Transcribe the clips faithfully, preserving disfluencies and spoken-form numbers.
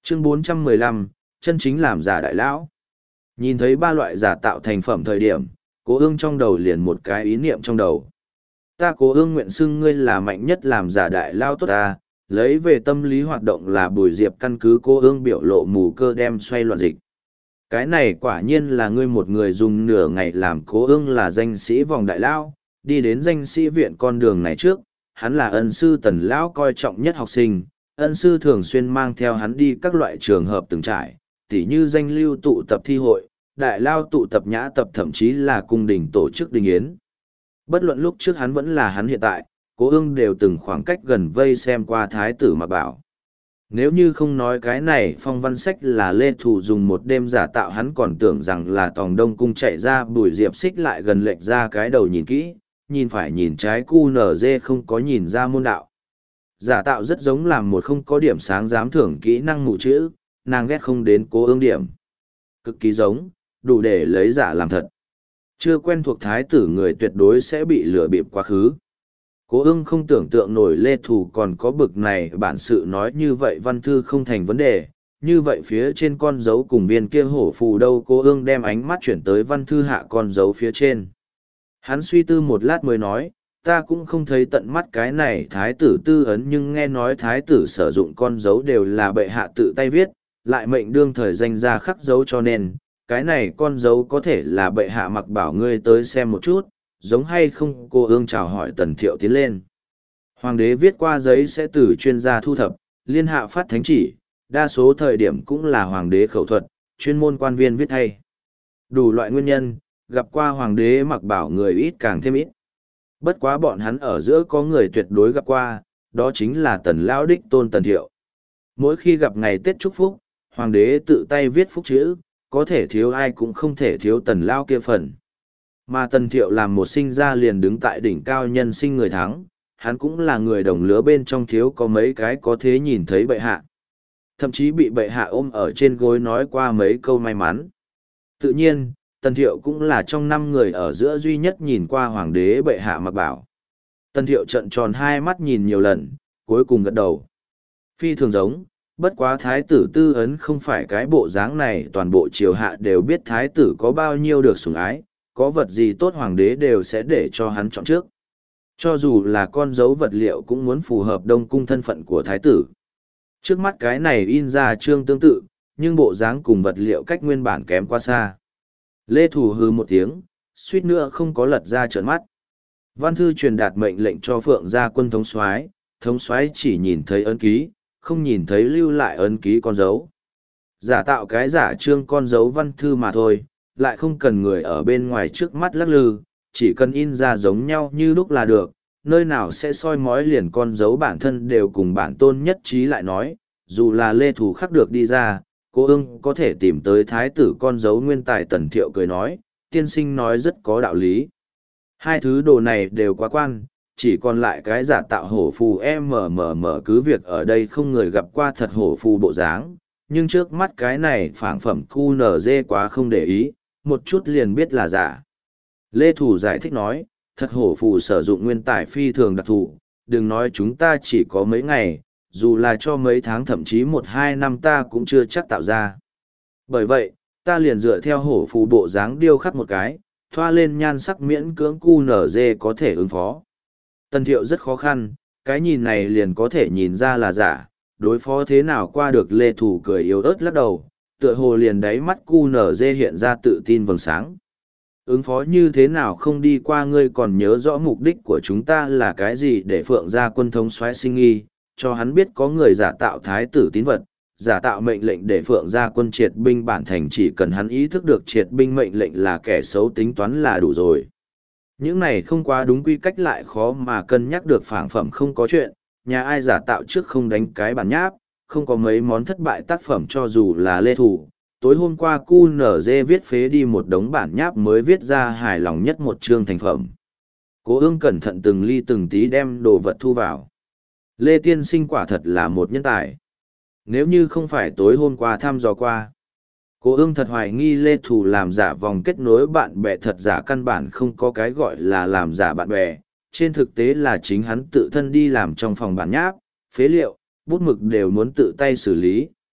Chương bốn trăm mười lăm, chân chính làm giả đại lão. Nhìn thấy ba loại giả tạo thành phẩm thời điểm, Cố Ương trong đầu liền một cái ý niệm trong đầu. Ta Cố Ương nguyện xưng ngươi là mạnh nhất làm giả đại lao tốt ta, lấy về tâm lý hoạt động là Bùi Diệp căn cứ Cố Ương biểu lộ mù cơ đem xoay loạn dịch. Cái này quả nhiên là ngươi một người dùng nửa ngày làm Cố Ương là danh sĩ vòng đại lao, đi đến danh sĩ viện con đường này trước, hắn là ân sư Tần lão coi trọng nhất học sinh, ân sư thường xuyên mang theo hắn đi các loại trường hợp từng trải, tỉ như danh lưu tụ tập thi hội, đại lao tụ tập nhã tập thậm chí là cung đình tổ chức đình yến. Bất luận lúc trước hắn vẫn là hắn hiện tại, Cố Ương đều từng khoảng cách gần vây xem qua thái tử Mạc Bảo. Nếu như không nói cái này phong văn sách là Lê Thủ dùng một đêm giả tạo, hắn còn tưởng rằng là Tòng Đông Cung chạy ra Bùi Diệp xích lại gần lệch ra cái đầu nhìn kỹ, nhìn phải nhìn trái cu nở dê không có nhìn ra môn đạo. Giả tạo rất giống làm một không có điểm sáng dám thưởng kỹ năng mù chữ, nàng ghét không đến Cố Ương điểm. Cực kỳ giống, đủ để lấy giả làm thật. Chưa quen thuộc thái tử người tuyệt đối sẽ bị lừa bịp quá khứ. Cố Ương không tưởng tượng nổi Lê Thủ còn có bực này bản sự nói như vậy văn thư không thành vấn đề, như vậy phía trên con dấu cùng viên kia hổ phù đâu. Cố Ương đem ánh mắt chuyển tới văn thư hạ con dấu phía trên. Hắn suy tư một lát mới nói, ta cũng không thấy tận mắt cái này thái tử tư ấn, nhưng nghe nói thái tử sử dụng con dấu đều là bệ hạ tự tay viết, lại mệnh đương thời danh ra khắc dấu, cho nên cái này con dấu có thể là bệ hạ Mặc bảo ngươi tới xem một chút, giống hay không. Cô Ương chào hỏi Tần Thiệu tiến lên. Hoàng đế viết qua giấy sẽ từ chuyên gia thu thập, liên hạ phát thánh chỉ, đa số thời điểm cũng là hoàng đế khẩu thuật, chuyên môn quan viên viết thay. Đủ loại nguyên nhân, gặp qua hoàng đế Mặc bảo người ít càng thêm ít. Bất quá bọn hắn ở giữa có người tuyệt đối gặp qua, đó chính là Tần Lão đích tôn Tần Thiệu. Mỗi khi gặp ngày Tết chúc phúc, hoàng đế tự tay viết phúc chữ, có thể thiếu ai cũng không thể thiếu Tần Lão kia phần. Mà Tần Thiệu làm một sinh ra liền đứng tại đỉnh cao nhân sinh người thắng, hắn cũng là người đồng lứa bên trong thiếu có mấy cái có thế nhìn thấy bệ hạ. Thậm chí bị bệ hạ ôm ở trên gối nói qua mấy câu may mắn. Tự nhiên, Tần Thiệu cũng là trong năm người ở giữa duy nhất nhìn qua hoàng đế bệ hạ Mặc bảo. Tần Thiệu trợn tròn hai mắt nhìn nhiều lần, cuối cùng gật đầu. Phi thường giống, bất quá thái tử tư ấn không phải cái bộ dáng này, toàn bộ triều hạ đều biết thái tử có bao nhiêu được sủng ái, có vật gì tốt hoàng đế đều sẽ để cho hắn chọn trước. Cho dù là con dấu vật liệu cũng muốn phù hợp Đông Cung thân phận của thái tử. Trước mắt cái này in ra chương tương tự, nhưng bộ dáng cùng vật liệu cách nguyên bản kém quá xa. Lê Thủ hừ một tiếng, suýt nữa không có lật ra trợn mắt. Văn thư truyền đạt mệnh lệnh cho Phượng gia quân thống soái, thống soái chỉ nhìn thấy ấn ký, không nhìn thấy lưu lại ấn ký con dấu. Giả tạo cái giả trương con dấu văn thư mà thôi, lại không cần người ở bên ngoài trước mắt lắc lư, chỉ cần in ra giống nhau như lúc là được, nơi nào sẽ soi mói liền con dấu bản thân đều cùng bản tôn nhất trí. Lại nói, dù là Lê Thủ khắc được đi ra, Cố Ương có thể tìm tới thái tử con dấu nguyên tài. Tần Thiệu cười nói, tiên sinh nói rất có đạo lý. Hai thứ đồ này đều quá quan, chỉ còn lại cái giả tạo hổ phù mmm, cứ việc ở đây không người gặp qua thật hổ phù bộ dáng, nhưng trước mắt cái này phảng phẩm cu nở dê quá không để ý, một chút liền biết là giả. Lê Thủ giải thích nói, thật hổ phù sử dụng nguyên tài phi thường đặc thù, đừng nói chúng ta chỉ có mấy ngày, dù là cho mấy tháng thậm chí một hai năm ta cũng chưa chắc tạo ra. Bởi vậy, ta liền dựa theo hổ phù bộ dáng điêu khắc một cái, thoa lên nhan sắc miễn cưỡng cu nở dê có thể ứng phó. Tần Thiệu rất khó khăn, cái nhìn này liền có thể nhìn ra là giả, đối phó thế nào qua được. Lê Thủ cười yếu ớt lắc đầu, tựa hồ liền đáy mắt cu nở dê hiện ra tự tin vầng sáng. Ứng phó như thế nào không đi qua, ngươi còn nhớ rõ mục đích của chúng ta là cái gì? Để Phượng gia quân thống soái sinh nghi, cho hắn biết có người giả tạo thái tử tín vật, giả tạo mệnh lệnh để Phượng gia quân triệt binh bản thành, chỉ cần hắn ý thức được triệt binh mệnh lệnh là kẻ xấu tính toán là đủ rồi. Những này không quá đúng quy cách lại khó mà cân nhắc được, phảng phẩm không có chuyện, nhà ai giả tạo trước không đánh cái bản nháp, không có mấy món thất bại tác phẩm. Cho dù là Lê Thủ, tối hôm qua cu nở dê viết phế đi một đống bản nháp mới viết ra hài lòng nhất một chương thành phẩm. Cố Ương cẩn thận từng ly từng tí đem đồ vật thu vào. Lê tiên sinh quả thật là một nhân tài. Nếu như không phải tối hôm qua thăm dò qua, Cố Ương thật hoài nghi Lê Thủ làm giả vòng kết nối bạn bè thật giả, căn bản không có cái gọi là làm giả bạn bè. Trên thực tế là chính hắn tự thân đi làm trong phòng bản nháp, phế liệu, bút mực đều muốn tự tay xử lý,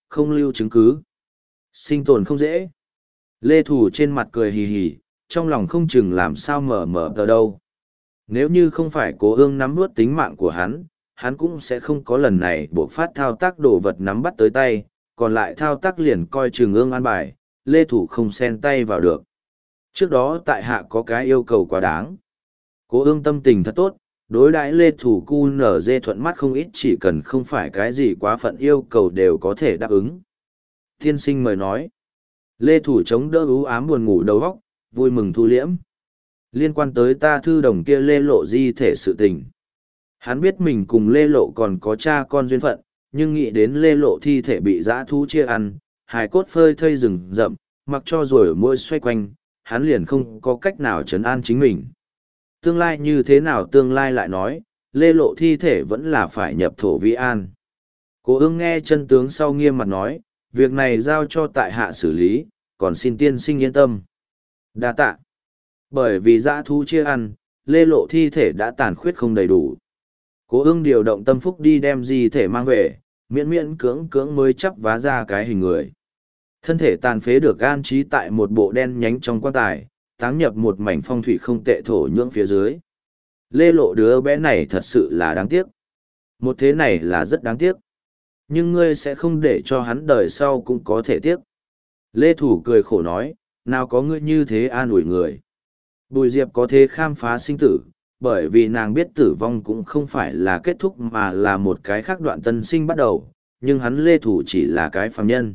không lưu chứng cứ. Sinh tồn không dễ. Lê Thủ trên mặt cười hì hì, trong lòng không chừng làm sao mở mở tờ đâu. Nếu như không phải Cố Ương nắm nuốt tính mạng của hắn, hắn cũng sẽ không có lần này buộc phát thao tác đồ vật nắm bắt tới tay, còn lại thao tác liền coi chừng Ương an bài, Lê Thủ không xen tay vào được. Trước đó tại hạ có cái yêu cầu quá đáng. Cố Ương tâm tình thật tốt, đối đãi Lê Thủ cu nở dê thuận mắt không ít, chỉ cần không phải cái gì quá phận yêu cầu đều có thể đáp ứng. Tiên sinh mời nói. Lê Thủ chống đỡ ú ám buồn ngủ đầu óc, vui mừng thu liễm. Liên quan tới ta thư đồng kia Lê Lộ di thể sự tình. Hắn biết mình cùng Lê Lộ còn có cha con duyên phận, nhưng nghĩ đến Lê Lộ thi thể bị dã thú chia ăn, hài cốt phơi thây rừng rậm, mặc cho rồi môi xoay quanh, hắn liền không có cách nào trấn an chính mình. Tương lai như thế nào tương lai lại nói, Lê Lộ thi thể vẫn là phải nhập thổ Vi An. Cố Ương nghe chân tướng sau nghiêm mặt nói, việc này giao cho tại hạ xử lý, còn xin tiên sinh yên tâm. Đa tạ. Bởi vì dã thú chia ăn, Lê Lộ thi thể đã tàn khuyết không đầy đủ. Cố Ương điều động tâm phúc đi đem di thể mang về, miễn miễn cưỡng cưỡng mới chắp vá ra cái hình người. Thân thể tàn phế được an trí tại một bộ đen nhánh trong quan tài, táng nhập một mảnh phong thủy không tệ thổ nhưỡng phía dưới. Lê Lộ đứa bé này thật sự là đáng tiếc. Một thế này là rất đáng tiếc. Nhưng ngươi sẽ không để cho hắn đời sau cũng có thể tiếc. Lê Thủ cười khổ nói, nào có ngươi như thế an ủi người. Bùi Diệp có thế khám phá sinh tử, bởi vì nàng biết tử vong cũng không phải là kết thúc mà là một cái khác đoạn tân sinh bắt đầu, nhưng hắn Lê Thủ chỉ là cái phàm nhân.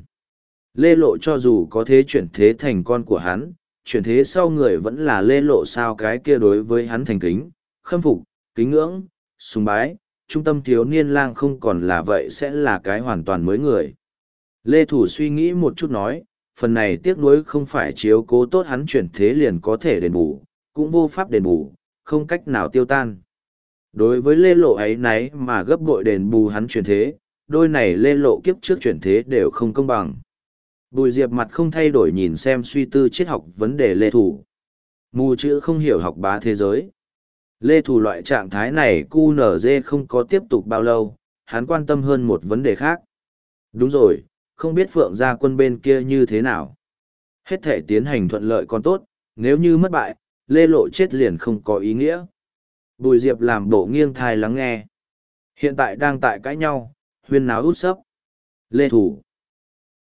Lê Lộ cho dù có thế chuyển thế thành con của hắn, chuyển thế sau người vẫn là Lê Lộ sao cái kia đối với hắn thành kính, khâm phục, kính ngưỡng, sùng bái, trung tâm thiếu niên lang không còn là vậy sẽ là cái hoàn toàn mới người. Lê Thủ suy nghĩ một chút nói, phần này tiếc nuối không phải chiếu cố tốt hắn chuyển thế liền có thể đền bù, cũng vô pháp đền bù, không cách nào tiêu tan. Đối với Lê Lộ ấy nấy mà gấp bội đền bù hắn chuyển thế, đôi này Lê Lộ kiếp trước chuyển thế đều không công bằng. Bùi Diệp mặt không thay đổi nhìn xem suy tư triết học vấn đề Lê Thủ. Mù chữ không hiểu học bá thế giới. Lê Thủ loại trạng thái này cu nở dê không có tiếp tục bao lâu, hắn quan tâm hơn một vấn đề khác. Đúng rồi, không biết Phượng Gia Quân bên kia như thế nào. Hết thể tiến hành thuận lợi còn tốt, nếu như mất bại, Lê Lộ chết liền không có ý nghĩa. Bùi Diệp làm bộ nghiêng thai lắng nghe. Hiện tại đang tại cãi nhau, huyên náo út sấp. Lê Thủ.